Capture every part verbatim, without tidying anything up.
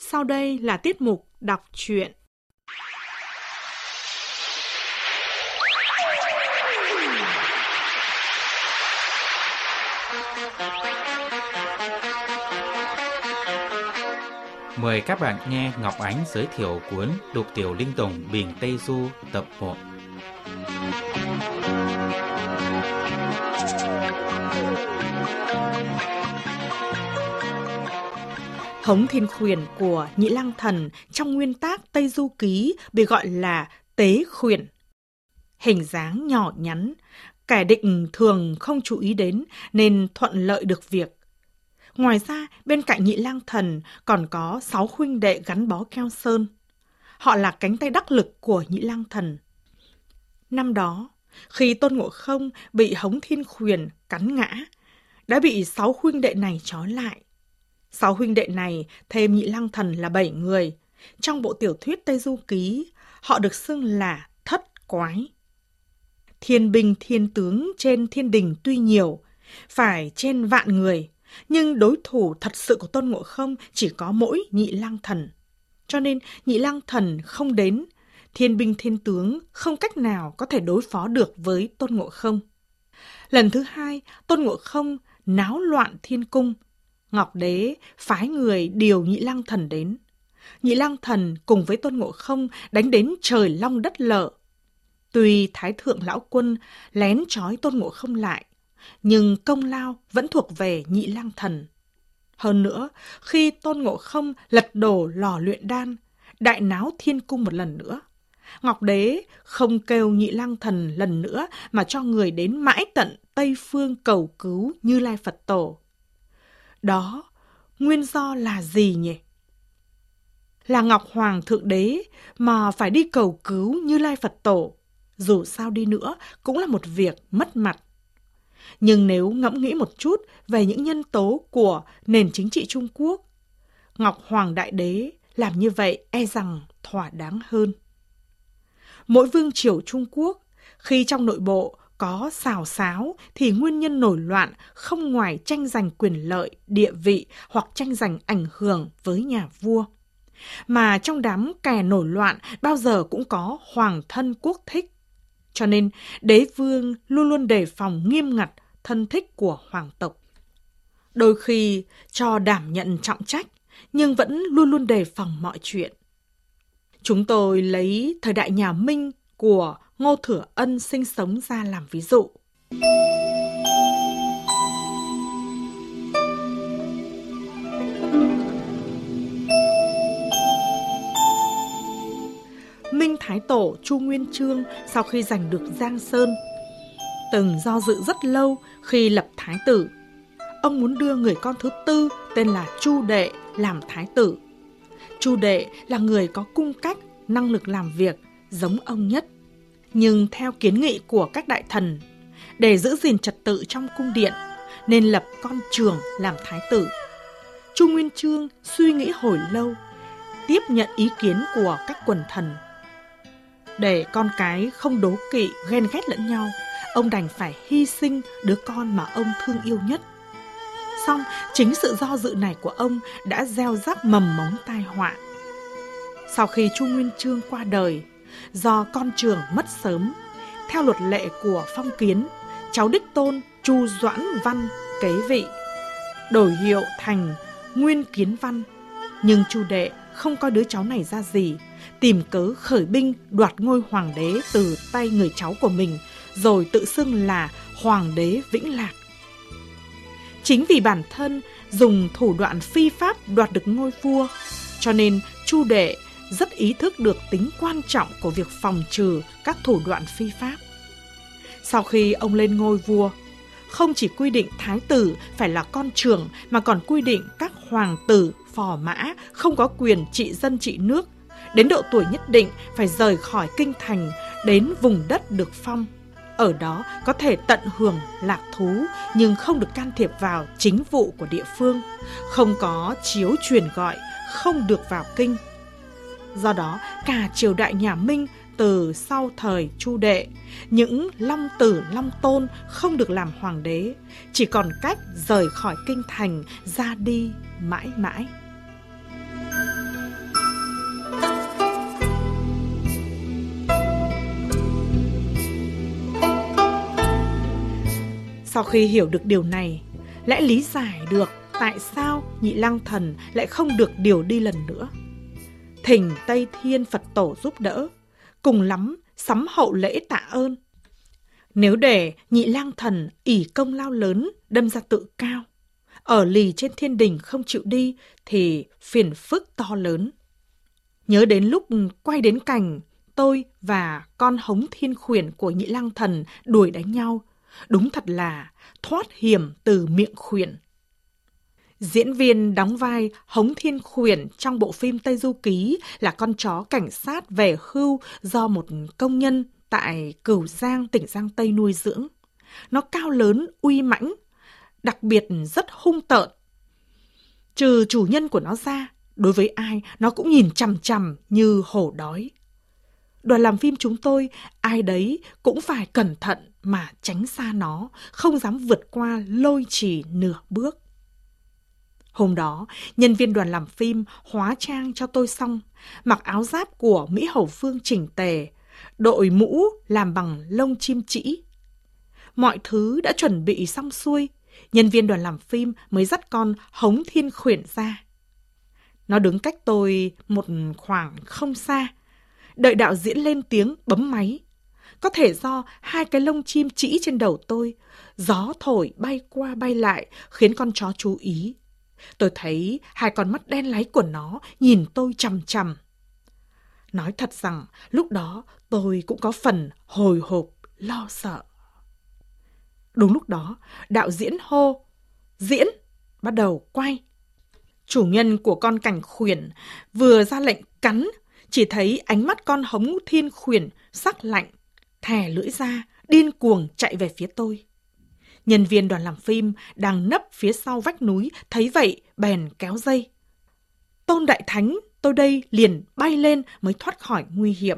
Sau đây là tiết mục đọc truyện. Mời các bạn nghe Ngọc Ánh giới thiệu cuốn Đục Tiểu Linh Tùng Bình Tây Du tập một. Hống Thiên Khuyển của Nhị Lang Thần trong nguyên tác Tây Du Ký bị gọi là Tế Khuyển. Hình dáng nhỏ nhắn, kẻ địch thường không chú ý đến nên thuận lợi được việc. Ngoài ra, bên cạnh Nhị Lang Thần còn có sáu huynh đệ gắn bó keo sơn. Họ là cánh tay đắc lực của Nhị Lang Thần. Năm đó, khi Tôn Ngộ Không bị Hống Thiên Khuyển cắn ngã, đã bị sáu huynh đệ này trói lại. Sáu huynh đệ này thêm Nhị Lang Thần là bảy người. Trong bộ tiểu thuyết Tây Du Ký, họ được xưng là thất quái. Thiên binh thiên tướng trên thiên đình tuy nhiều, phải trên vạn người, nhưng đối thủ thật sự của Tôn Ngộ Không chỉ có mỗi Nhị Lang Thần. Cho nên Nhị Lang Thần không đến, thiên binh thiên tướng không cách nào có thể đối phó được với Tôn Ngộ Không. Lần thứ hai, Tôn Ngộ Không náo loạn thiên cung. Ngọc Đế phái người điều Nhị Lang Thần đến. Nhị Lang Thần cùng với Tôn Ngộ Không đánh đến trời long đất lở. Tuy Thái Thượng Lão Quân lén trói Tôn Ngộ Không lại, nhưng công lao vẫn thuộc về Nhị Lang Thần. Hơn nữa, khi Tôn Ngộ Không lật đổ lò luyện đan, đại náo thiên cung một lần nữa, Ngọc Đế không kêu Nhị Lang Thần lần nữa mà cho người đến mãi tận Tây Phương cầu cứu Như Lai Phật Tổ. Đó, nguyên do là gì nhỉ? Là Ngọc Hoàng Thượng Đế mà phải đi cầu cứu Như Lai Phật Tổ, dù sao đi nữa cũng là một việc mất mặt. Nhưng nếu ngẫm nghĩ một chút về những nhân tố của nền chính trị Trung Quốc, Ngọc Hoàng Đại Đế làm như vậy e rằng thỏa đáng hơn. Mỗi vương triều Trung Quốc, khi trong nội bộ có xào xáo thì nguyên nhân nổi loạn không ngoài tranh giành quyền lợi, địa vị hoặc tranh giành ảnh hưởng với nhà vua. Mà trong đám kẻ nổi loạn bao giờ cũng có hoàng thân quốc thích. Cho nên đế vương luôn luôn đề phòng nghiêm ngặt thân thích của hoàng tộc. Đôi khi cho đảm nhận trọng trách, nhưng vẫn luôn luôn đề phòng mọi chuyện. Chúng tôi lấy thời đại nhà Minh của Ngô Thừa Ân sinh sống ra làm ví dụ. Minh Thái Tổ Chu Nguyên Chương sau khi giành được Giang Sơn, từng do dự rất lâu khi lập thái tử. Ông muốn đưa người con thứ tư tên là Chu Đệ làm thái tử. Chu Đệ là người có cung cách, năng lực làm việc giống ông nhất. Nhưng theo kiến nghị của các đại thần, để giữ gìn trật tự trong cung điện, nên lập con Trường làm thái tử. Chu Nguyên Chương suy nghĩ hồi lâu, tiếp nhận ý kiến của các quần thần. Để con cái không đố kỵ, ghen ghét lẫn nhau, ông đành phải hy sinh đứa con mà ông thương yêu nhất. Song chính sự do dự này của ông đã gieo rắc mầm mống tai họa. Sau khi Chu Nguyên Chương qua đời, do con Trường mất sớm, theo luật lệ của phong kiến, cháu đích tôn Chu Doãn Văn kế vị, đổi hiệu thành Nguyên Kiến Văn. Nhưng Chu Đệ không coi đứa cháu này ra gì, tìm cớ khởi binh đoạt ngôi hoàng đế từ tay người cháu của mình, rồi tự xưng là Hoàng đế Vĩnh Lạc. Chính vì bản thân dùng thủ đoạn phi pháp đoạt được ngôi vua, cho nên Chu Đệ rất ý thức được tính quan trọng của việc phòng trừ các thủ đoạn phi pháp. Sau khi ông lên ngôi vua, không chỉ quy định thái tử phải là con trưởng mà còn quy định các hoàng tử, phò mã không có quyền trị dân trị nước, đến độ tuổi nhất định phải rời khỏi kinh thành đến vùng đất được phong. Ở đó có thể tận hưởng lạc thú nhưng không được can thiệp vào chính vụ của địa phương, không có chiếu truyền gọi, không được vào kinh. Do đó, cả triều đại nhà Minh từ sau thời Chu Đệ, những long tử long tôn không được làm hoàng đế, chỉ còn cách rời khỏi kinh thành ra đi mãi mãi. Sau khi hiểu được điều này, lẽ lý giải được tại sao Nhị Lang Thần lại không được điều đi lần nữa. Thỉnh Tây Thiên Phật Tổ giúp đỡ, cùng lắm sắm hậu lễ tạ ơn. Nếu để Nhị Lang Thần ỷ công lao lớn đâm ra tự cao, ở lì trên thiên đình không chịu đi thì phiền phức to lớn. Nhớ đến lúc quay đến cảnh tôi và con Hống Thiên Khuyển của Nhị Lang Thần đuổi đánh nhau, đúng thật là thoát hiểm từ miệng khuyển. Diễn viên đóng vai Hống Thiên Khuyển trong bộ phim Tây Du Ký là con chó cảnh sát về hưu do một công nhân tại Cửu Giang, tỉnh Giang Tây nuôi dưỡng. Nó cao lớn, uy mãnh, đặc biệt rất hung tợn. Trừ chủ nhân của nó ra, đối với ai nó cũng nhìn chằm chằm như hổ đói. Đoàn làm phim chúng tôi, ai đấy cũng phải cẩn thận mà tránh xa nó, không dám vượt qua lôi chỉ nửa bước. Hôm đó, nhân viên đoàn làm phim hóa trang cho tôi xong, mặc áo giáp của Mỹ Hầu Phương chỉnh tề, đội mũ làm bằng lông chim trĩ. Mọi thứ đã chuẩn bị xong xuôi, nhân viên đoàn làm phim mới dắt con Hống Thiên Khuyển ra. Nó đứng cách tôi một khoảng không xa, đợi đạo diễn lên tiếng bấm máy. Có thể do hai cái lông chim trĩ trên đầu tôi, gió thổi bay qua bay lại khiến con chó chú ý. Tôi thấy hai con mắt đen láy của nó nhìn tôi chằm chằm. Nói thật rằng lúc đó tôi cũng có phần hồi hộp, lo sợ. Đúng lúc đó, đạo diễn hô, diễn, bắt đầu quay. Chủ nhân của con cảnh khuyển vừa ra lệnh cắn, chỉ thấy ánh mắt con Hống Thiên Khuyển sắc lạnh, thè lưỡi ra, điên cuồng chạy về phía tôi. Nhân viên đoàn làm phim đang nấp phía sau vách núi, thấy vậy bèn kéo dây. Tôn Đại Thánh, tôi đây liền bay lên mới thoát khỏi nguy hiểm.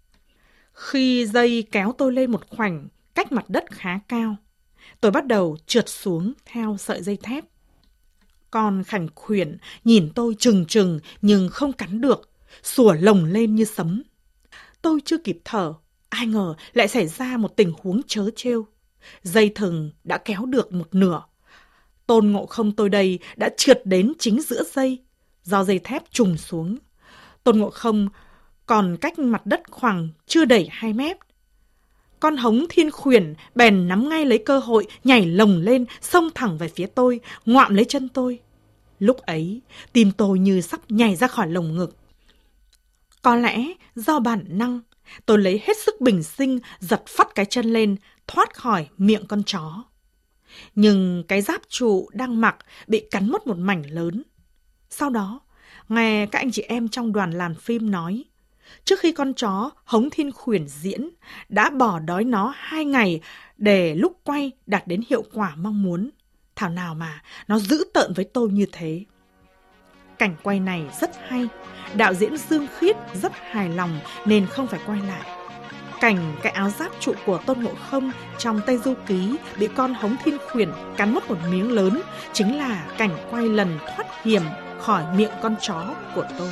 Khi dây kéo tôi lên một khoảnh cách mặt đất khá cao, tôi bắt đầu trượt xuống theo sợi dây thép. Con khảnh khuyển nhìn tôi trừng trừng nhưng không cắn được, sủa lồng lên như sấm. Tôi chưa kịp thở, ai ngờ lại xảy ra một tình huống trớ trêu. Dây thừng đã kéo được một nửa. Tôn Ngộ Không tôi đây đã trượt đến chính giữa dây, do dây thép trùng xuống. Tôn Ngộ Không còn cách mặt đất khoảng chưa đầy hai mét. Con Hống Thiên Khuyển bèn nắm ngay lấy cơ hội, nhảy lồng lên, xông thẳng về phía tôi, ngoạm lấy chân tôi. Lúc ấy, tim tôi như sắp nhảy ra khỏi lồng ngực. Có lẽ do bản năng, tôi lấy hết sức bình sinh giật phắt cái chân lên, thoát khỏi miệng con chó. Nhưng cái giáp trụ đang mặc bị cắn mất một mảnh lớn. Sau đó, nghe các anh chị em trong đoàn làm phim nói, trước khi con chó Hống Thiên Khuyển diễn, đã bỏ đói nó hai ngày để lúc quay đạt đến hiệu quả mong muốn. Thảo nào mà nó dữ tợn với tôi như thế. Cảnh quay này rất hay, đạo diễn Dương Khiết rất hài lòng nên không phải quay lại. Cảnh cái áo giáp trụ của Tôn Ngộ Không trong Tây Du Ký bị con Hống Thiên Khuyển cắn mất một miếng lớn chính là cảnh quay lần thoát hiểm khỏi miệng con chó của tôi.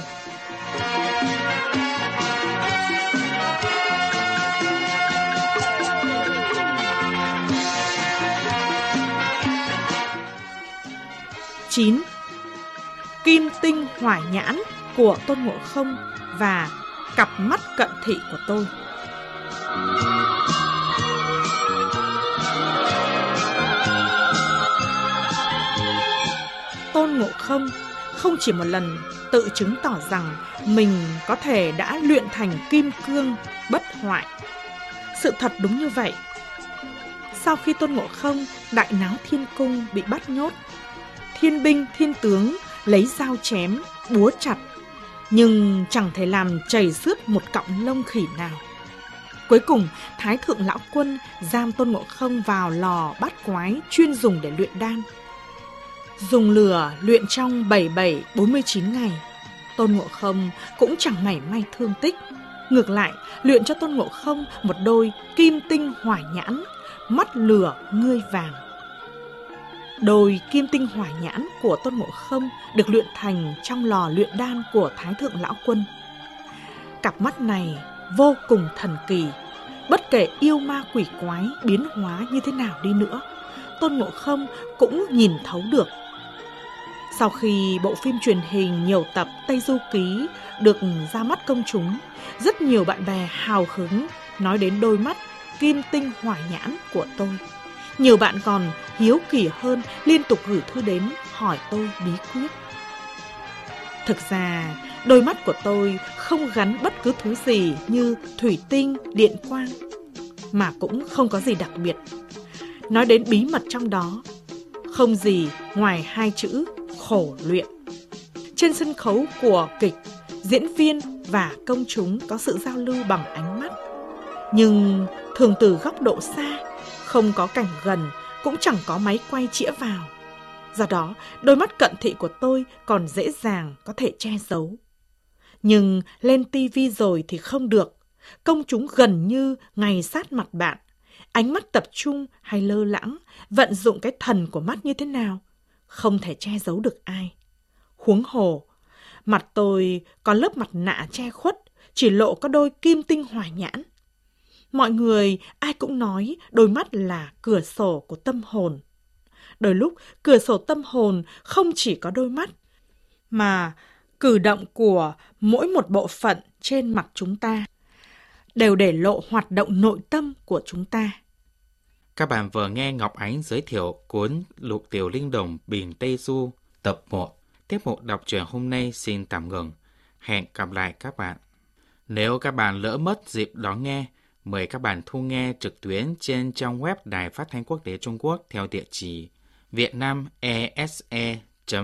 chín. Kim tinh hỏa nhãn của Tôn Ngộ Không và cặp mắt cận thị của tôi. Tôn Ngộ Không không chỉ một lần tự chứng tỏ rằng mình có thể đã luyện thành kim cương bất hoại. Sự thật đúng như vậy. Sau khi Tôn Ngộ Không đại náo thiên cung bị bắt nhốt, thiên binh thiên tướng lấy dao chém, búa chặt, nhưng chẳng thể làm chảy xước một cọng lông khỉ nào. Cuối cùng, Thái Thượng Lão Quân giam Tôn Ngộ Không vào lò bát quái chuyên dùng để luyện đan. Dùng lửa luyện trong bảy bảy bốn mươi chín ngày, Tôn Ngộ Không cũng chẳng mảy may thương tích. Ngược lại, luyện cho Tôn Ngộ Không một đôi kim tinh hỏa nhãn, mắt lửa ngươi vàng. Đôi kim tinh hỏa nhãn của Tôn Ngộ Không được luyện thành trong lò luyện đan của Thái Thượng Lão Quân. Cặp mắt này vô cùng thần kỳ. Bất kể yêu ma quỷ quái biến hóa như thế nào đi nữa, Tôn Ngộ Không cũng nhìn thấu được. Sau khi bộ phim truyền hình nhiều tập Tây Du Ký được ra mắt công chúng, rất nhiều bạn bè hào hứng nói đến đôi mắt kim tinh hỏa nhãn của tôi. Nhiều bạn còn hiếu kỳ hơn, liên tục gửi thư đến hỏi tôi bí quyết. Thực ra, đôi mắt của tôi không gắn bất cứ thứ gì như thủy tinh, điện quang, mà cũng không có gì đặc biệt. Nói đến bí mật trong đó, không gì ngoài hai chữ khổ luyện. Trên sân khấu của kịch, diễn viên và công chúng có sự giao lưu bằng ánh mắt, nhưng thường từ góc độ xa, không có cảnh gần, cũng chẳng có máy quay chĩa vào. Do đó, đôi mắt cận thị của tôi còn dễ dàng có thể che giấu. Nhưng lên tivi rồi thì không được. Công chúng gần như ngay sát mặt bạn. Ánh mắt tập trung hay lơ lãng, vận dụng cái thần của mắt như thế nào, không thể che giấu được ai. Huống hồ, mặt tôi có lớp mặt nạ che khuất, chỉ lộ có đôi kim tinh hỏa nhãn. Mọi người ai cũng nói đôi mắt là cửa sổ của tâm hồn. Đôi lúc cửa sổ tâm hồn không chỉ có đôi mắt, mà cử động của mỗi một bộ phận trên mặt chúng ta đều để lộ hoạt động nội tâm của chúng ta. Các bạn vừa nghe Ngọc Ánh giới thiệu cuốn Lục Tiểu Linh Đồng Biển Tây Du tập một. Tiếp mục đọc truyện hôm nay xin tạm ngừng. Hẹn gặp lại các bạn. Nếu các bạn lỡ mất dịp đón nghe, mời các bạn thu nghe trực tuyến trên trang web Đài Phát thanh Quốc tế Trung Quốc theo địa chỉ vietnamese